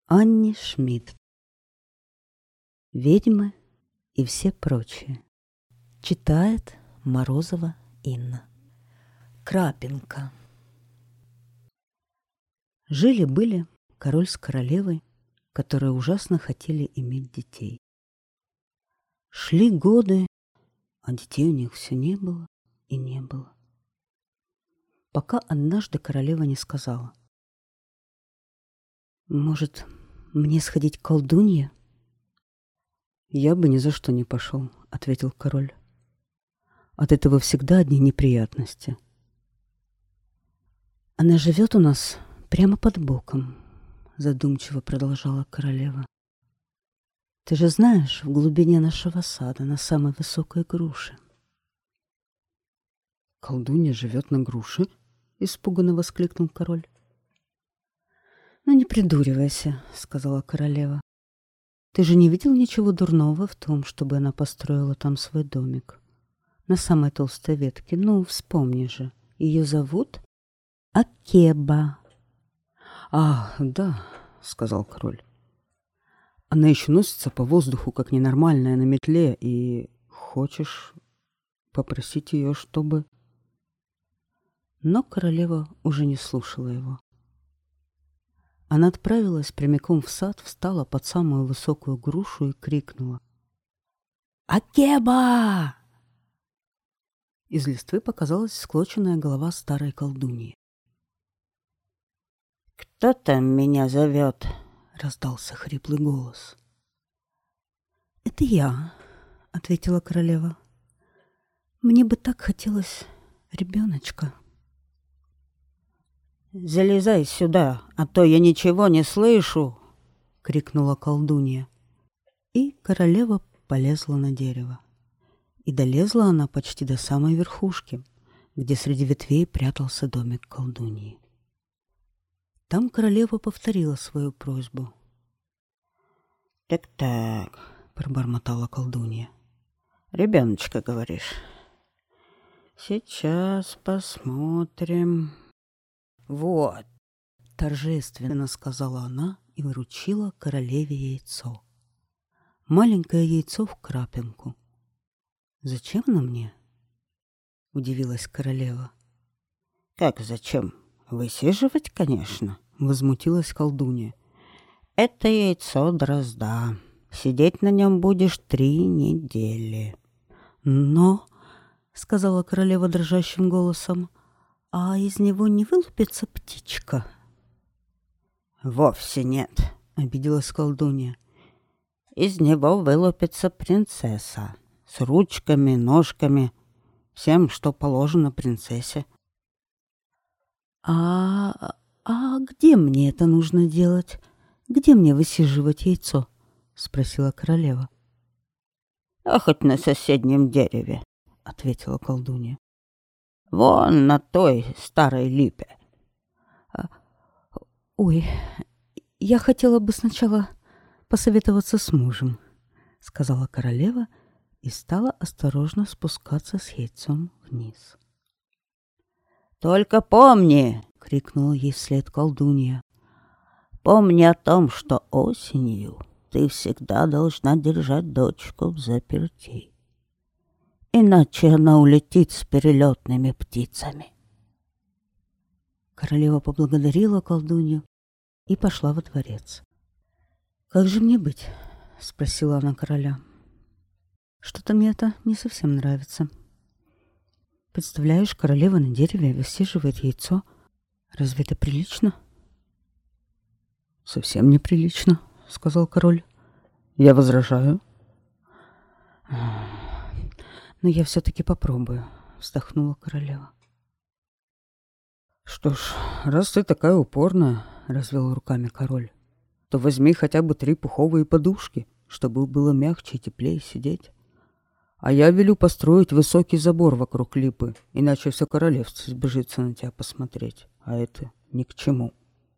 Анни Шмидт. «Ведьмы и все прочие». Читает Морозова Инна. Крапинка. Жили-были король с королевой, которые ужасно хотели иметь детей. Шли годы, а детей у них все не было и не было. Пока однажды королева не сказала: «Может, мне сходить к колдунье?» «Я бы ни за что не пошел», — ответил король. «От этого всегда одни неприятности». «Она живет у нас прямо под боком», — задумчиво продолжала королева. «Ты же знаешь, в глубине нашего сада, на самой высокой груше». «Колдунья живет на груше?» — испуганно воскликнул король. «Ну, не придуривайся», — сказала королева. «Ты же не видел ничего дурного в том, чтобы она построила там свой домик? На самой толстой ветке. Ну, вспомни же. Ее зовут Акеба». «Ах, да», — сказал король. «Она еще носится по воздуху, как ненормальная на метле, и хочешь попросить ее, чтобы...» Но королева уже не слушала его. Она отправилась прямиком в сад, встала под самую высокую грушу и крикнула: «Акеба!» Из листвы показалась склоченная голова старой колдуньи. «Кто там меня зовет?» — раздался хриплый голос. «Это я», — ответила королева. «Мне бы так хотелось ребеночка». «Залезай сюда, а то я ничего не слышу!» — крикнула колдунья. И королева полезла на дерево. И долезла она почти до самой верхушки, где среди ветвей прятался домик колдуньи. Там королева повторила свою просьбу. «Так-так», — пробормотала колдунья. «Ребеночка, говоришь? Сейчас посмотрим». «Вот», — торжественно сказала она и вручила королеве яйцо. Маленькое яйцо в крапинку. «Зачем оно мне?» — удивилась королева. «Как зачем? Высиживать, конечно», — возмутилась колдунья. «Это яйцо дрозда. Сидеть на нем будешь 3 недели». «Но», — сказала королева дрожащим голосом, — «а из него не вылупится птичка?» «Вовсе нет», — обиделась колдунья. «Из него вылупится принцесса с ручками, ножками, всем, что положено принцессе». «А где мне это нужно делать? Где мне высиживать яйцо?» — спросила королева. «А хоть на соседнем дереве», — ответила колдунья. «Вон на той старой липе». «Ой, я хотела бы сначала посоветоваться с мужем», — сказала королева и стала осторожно спускаться с яйцом вниз. «Только помни», — крикнула ей вслед колдунья, «помни о том, что осенью ты всегда должна держать дочку взаперти, иначе она улетит с перелетными птицами». Королева поблагодарила колдунью и пошла во дворец. «Как же мне быть?» — спросила она короля. «Что-то мне это не совсем нравится. Представляешь, королева на дереве высиживает яйцо. Разве это прилично?» «Совсем неприлично», — сказал король. «Я возражаю». «Но я все-таки попробую», — вздохнула королева. «Что ж, раз ты такая упорная, — развел руками король, — то возьми хотя бы 3 пуховые подушки, чтобы было мягче и теплее сидеть. А я велю построить высокий забор вокруг липы, иначе все королевство сбежится на тебя посмотреть, а это ни к чему».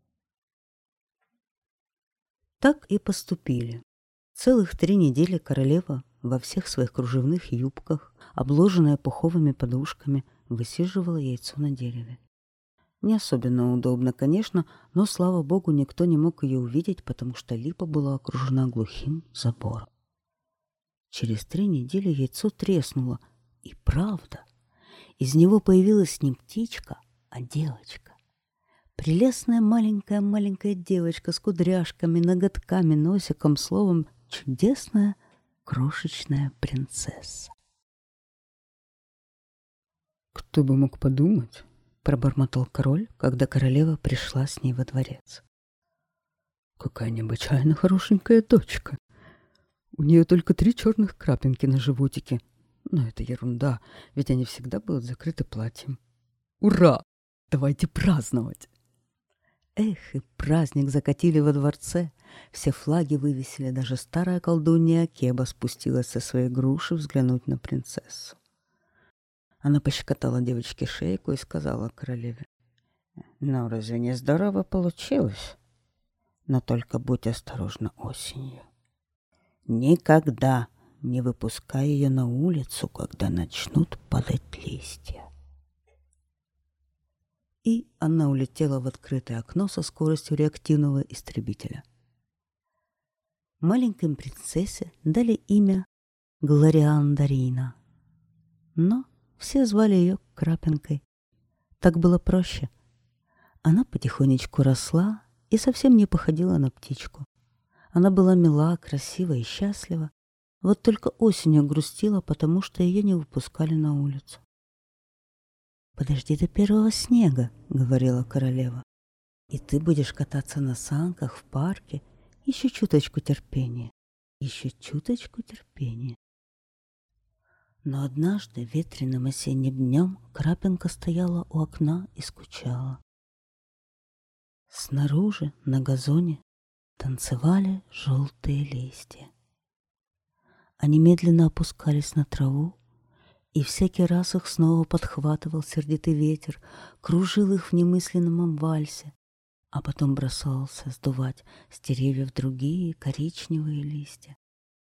Так и поступили. Целых 3 недели королева во всех своих кружевных юбках, обложенная пуховыми подушками, высиживала яйцо на дереве. Не особенно удобно, конечно, но, слава богу, никто не мог ее увидеть, потому что липа была окружена глухим забором. Через 3 недели яйцо треснуло, и правда, из него появилась не птичка, а девочка. Прелестная маленькая девочка с кудряшками, ноготками, носиком, словом, чудесная крошечная принцесса. «Кто бы мог подумать?» — пробормотал король, когда королева пришла с ней во дворец. «Какая необычайно хорошенькая дочка. У нее только 3 черных крапинки на животике. Но это ерунда, ведь они всегда будут закрыты платьем. Ура! Давайте праздновать!» Эх, и праздник закатили во дворце. Все флаги вывесили, даже старая колдунья Акеба спустилась со своей груши взглянуть на принцессу. Она пощекотала девочке шейку и сказала королеве: «Ну, разве не здорово получилось? Но только будь осторожна осенью. Никогда не выпускай ее на улицу, когда начнут падать листья». И она улетела в открытое окно со скоростью реактивного истребителя. Маленькой принцессе дали имя Глориандарина, но все звали ее Крапинкой. Так было проще. Она потихонечку росла и совсем не походила на птичку. Она была мила, красива и счастлива, вот только осенью грустила, потому что ее не выпускали на улицу. «Подожди до первого снега», — говорила королева, «и ты будешь кататься на санках в парке. Еще чуточку терпения, еще чуточку терпения». Но однажды ветреным осенним днем Крапинка стояла у окна и скучала. Снаружи, на газоне, танцевали желтые листья. Они медленно опускались на траву, и всякий раз их снова подхватывал сердитый ветер, кружил их в немысленном вальсе, а потом бросался сдувать с деревьев другие коричневые листья.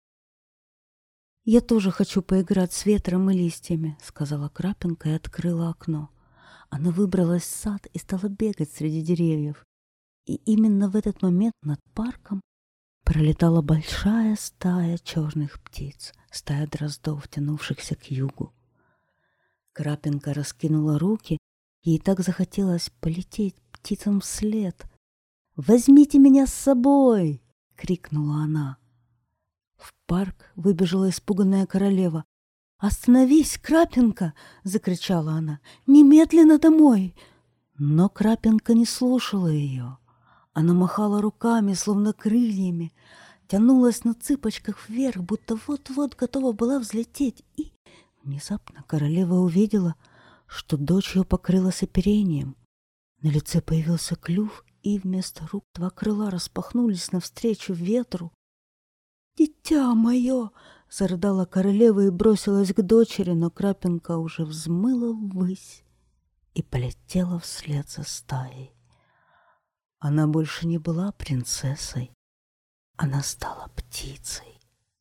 «Я тоже хочу поиграть с ветром и листьями», — сказала Крапинка и открыла окно. Она выбралась в сад и стала бегать среди деревьев. И именно в этот момент над парком пролетала большая стая черных птиц, стая дроздов, тянувшихся к югу. Крапинка раскинула руки, ей так захотелось полететь птицам вслед. «Возьмите меня с собой!» — крикнула она. В парк выбежала испуганная королева. «Остановись, Крапинка!» — закричала она. «Немедленно домой!» Но Крапинка не слушала ее. Она махала руками, словно крыльями, тянулась на цыпочках вверх, будто вот-вот готова была взлететь. И внезапно королева увидела, что дочь ее покрылась оперением. На лице появился клюв, и вместо рук 2 крыла распахнулись навстречу ветру. «Дитя мое!» — зарыдала королева и бросилась к дочери, но Крапинка уже взмыла ввысь и полетела вслед за стаей. Она больше не была принцессой, она стала птицей.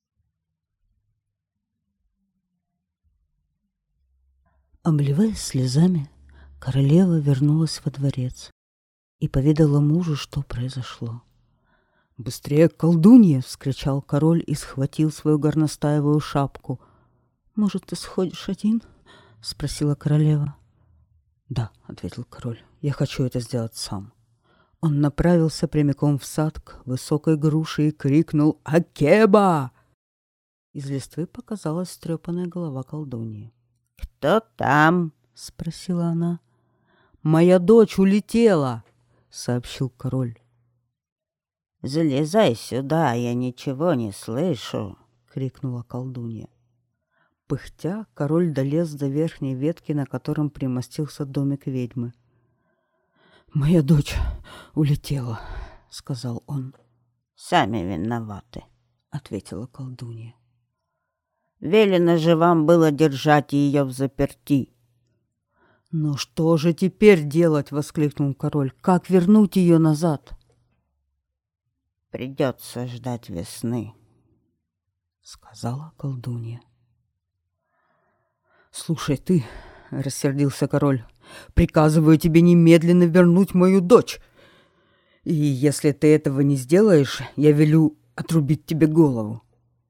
Обливаясь слезами, королева вернулась во дворец и поведала мужу, что произошло. «Быстрее, колдунья!» — вскричал король и схватил свою горностаевую шапку. «Может, ты сходишь один?» — спросила королева. «Да», — ответил король, — «я хочу это сделать сам». Он направился прямиком в сад к высокой груше и крикнул «Акеба!». Из листвы показалась встрепанная голова колдуньи. «Кто там?» — спросила она. «Моя дочь улетела!» — сообщил король. «Залезай сюда, я ничего не слышу!» — крикнула колдунья. Пыхтя, король долез до верхней ветки, на котором примостился домик ведьмы. «Моя дочь улетела», — сказал он. «Сами виноваты», — ответила колдунья. «Велено же вам было держать ее взаперти». «Ну что же теперь делать?» — воскликнул король. «Как вернуть ее назад?» «Придется ждать весны», — сказала колдунья. «Слушай ты», — рассердился король, Приказываю тебе немедленно вернуть мою дочь. И если ты этого не сделаешь, я велю отрубить тебе голову».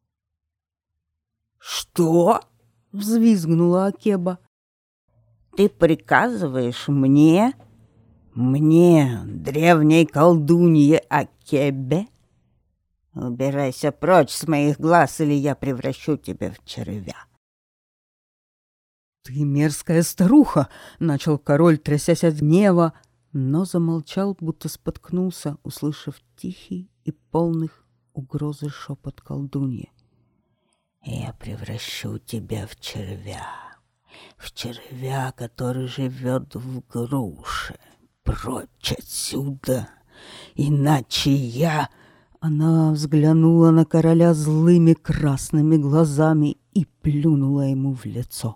«Что?» — взвизгнула Акеба. «Ты приказываешь мне, древней колдунье Акебе? Убирайся прочь с моих глаз, или я превращу тебя в червя». «Ты мерзкая старуха!» — начал король, трясясь от гнева, но замолчал, будто споткнулся, услышав тихий и полных угрозы шепот колдуньи. «Я превращу тебя в червя, который живет в груше. Прочь отсюда, иначе я...» Она взглянула на короля злыми красными глазами и плюнула ему в лицо.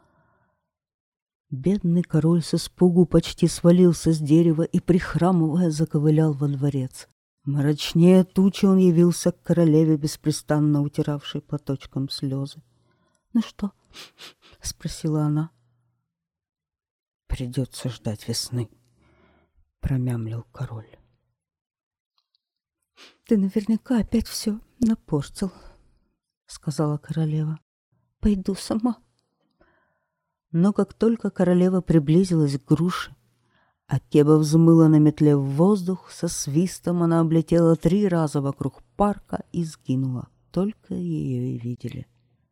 Бедный король с испугу почти свалился с дерева и, прихрамывая, заковылял во дворец. Мрачнее тучи он явился к королеве, беспрестанно утиравшей платочком слезы. «Ну что?» — спросила она. «Придется ждать весны», — промямлил король. «Ты наверняка опять все напортил», — сказала королева. «Пойду сама». Но как только королева приблизилась к груше, Акеба взмыла на метле в воздух, со свистом она облетела 3 раза вокруг парка и сгинула. Только ее и видели.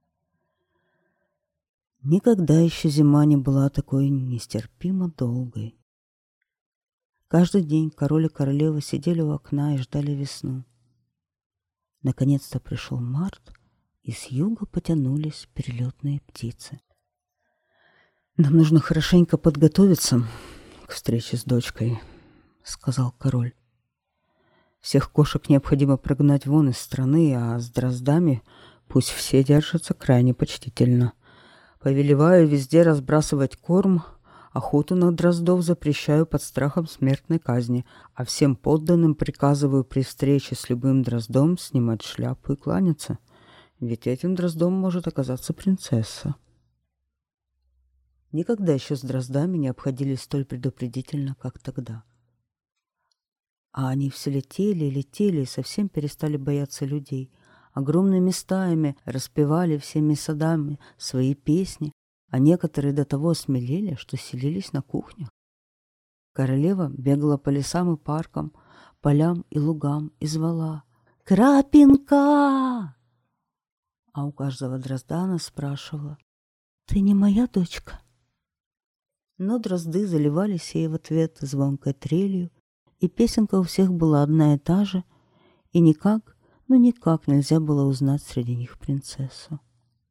Никогда еще зима не была такой нестерпимо долгой. Каждый день король и королева сидели у окна и ждали весну. Наконец-то пришел март, и с юга потянулись перелетные птицы. «Нам нужно хорошенько подготовиться к встрече с дочкой», — сказал король. «Всех кошек необходимо прогнать вон из страны, а с дроздами пусть все держатся крайне почтительно. Повелеваю везде разбрасывать корм, охоту на дроздов запрещаю под страхом смертной казни, а всем подданным приказываю при встрече с любым дроздом снимать шляпу и кланяться, ведь этим дроздом может оказаться принцесса». Никогда еще с дроздами не обходились столь предупредительно, как тогда. А они все летели и летели, и совсем перестали бояться людей. Огромными стаями распевали всеми садами свои песни, а некоторые до того осмелели, что селились на кухнях. Королева бегала по лесам и паркам, полям и лугам и звала: «Крапинка!» А у каждого дрозда она спрашивала: «Ты не моя дочка?» Но дрозды заливались ей в ответ звонкой трелью, и песенка у всех была одна и та же, и никак нельзя было узнать среди них принцессу.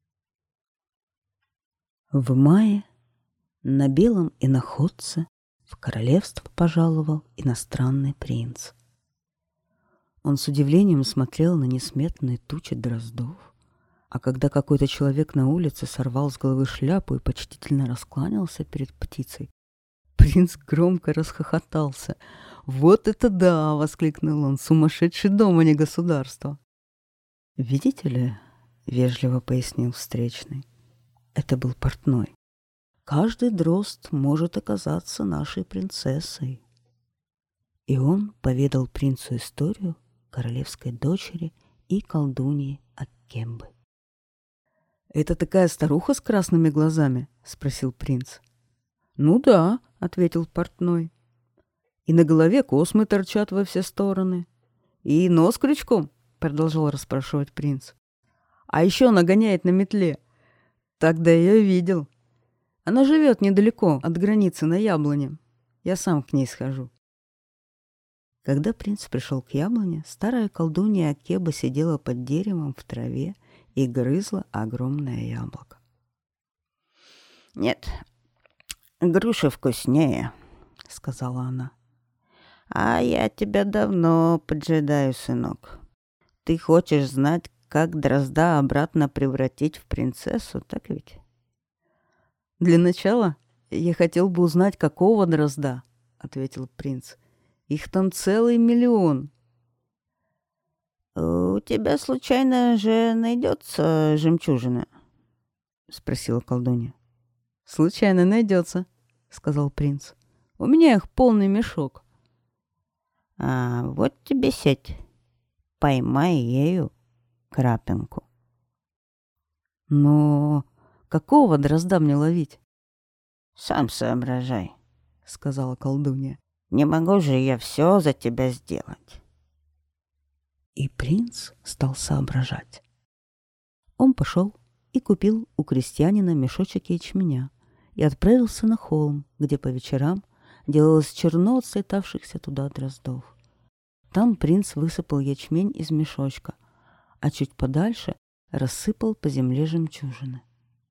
В мае на белом иноходце в королевство пожаловал иностранный принц. Он с удивлением смотрел на несметные тучи дроздов, а когда какой-то человек на улице сорвал с головы шляпу и почтительно раскланялся перед птицей, принц громко расхохотался. «Вот это да!» — воскликнул он. «Сумасшедший дом, а не государство!» «Видите ли?» — вежливо пояснил встречный. «Это был портной. Каждый дрозд может оказаться нашей принцессой». И он поведал принцу историю королевской дочери и колдуньи Акембы. «Это такая старуха с красными глазами?» — спросил принц. «Ну да», — ответил портной. «И на голове космы торчат во все стороны. И нос крючком», — продолжал расспрашивать принц. «А еще она гоняет на метле. Тогда я видел. Она живет недалеко от границы на яблоне. Я сам к ней схожу». Когда принц пришел к яблоне, старая колдунья Акеба сидела под деревом в траве и грызла огромное яблоко. «Нет, груша вкуснее», — сказала она. «А я тебя давно поджидаю, сынок. Ты хочешь знать, как дрозда обратно превратить в принцессу, так ведь?» «Для начала я хотел бы узнать, какого дрозда», — ответил принц. «Их там целый миллион». «У тебя, случайно же, найдется жемчужина?» — спросила колдунья. «Случайно найдется», — сказал принц. «У меня их полный мешок». «А вот тебе сеть. Поймай ею крапинку». «Но какого дрозда мне ловить?» «Сам соображай», — сказала колдунья. «не могу же я все за тебя сделать». И принц стал соображать. Он пошел и купил у крестьянина мешочек ячменя и отправился на холм, где по вечерам делалось черно от слетавшихся туда дроздов. Там принц высыпал ячмень из мешочка, а чуть подальше рассыпал по земле жемчужины.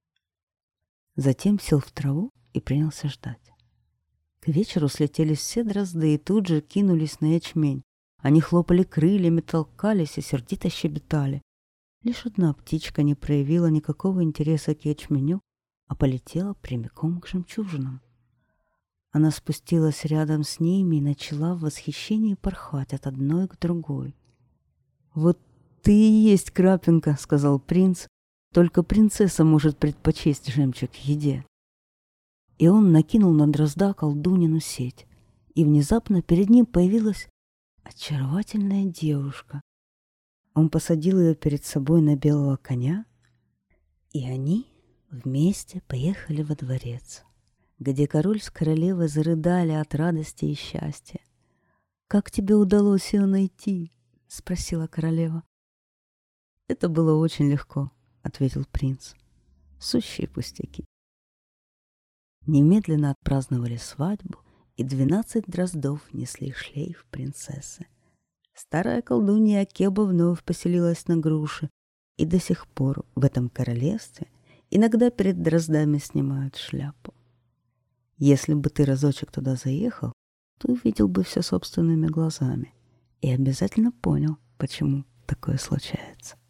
Затем сел в траву и принялся ждать. К вечеру слетелись все дрозды и тут же кинулись на ячмень. Они хлопали крыльями, толкались и сердито щебетали. Лишь одна птичка не проявила никакого интереса к ячменю, а полетела прямиком к жемчужинам. Она спустилась рядом с ними и начала в восхищении порхать от одной к другой. «Вот ты и есть крапинка», — сказал принц, — «только принцесса может предпочесть жемчуг еде». И он накинул на дрозда колдунину сеть, и внезапно перед ним появилась очаровательная девушка. Он посадил ее перед собой на белого коня, и они вместе поехали во дворец, где король с королевой зарыдали от радости и счастья. «Как тебе удалось ее найти?» — спросила королева. «Это было очень легко», — ответил принц. «Сущие пустяки». Немедленно отпраздновали свадьбу, и 12 дроздов несли шлейф принцессы. Старая колдунья Акеба вновь поселилась на груше, и до сих пор в этом королевстве иногда перед дроздами снимают шляпу. Если бы ты разочек туда заехал, то увидел бы все собственными глазами и обязательно понял, почему такое случается.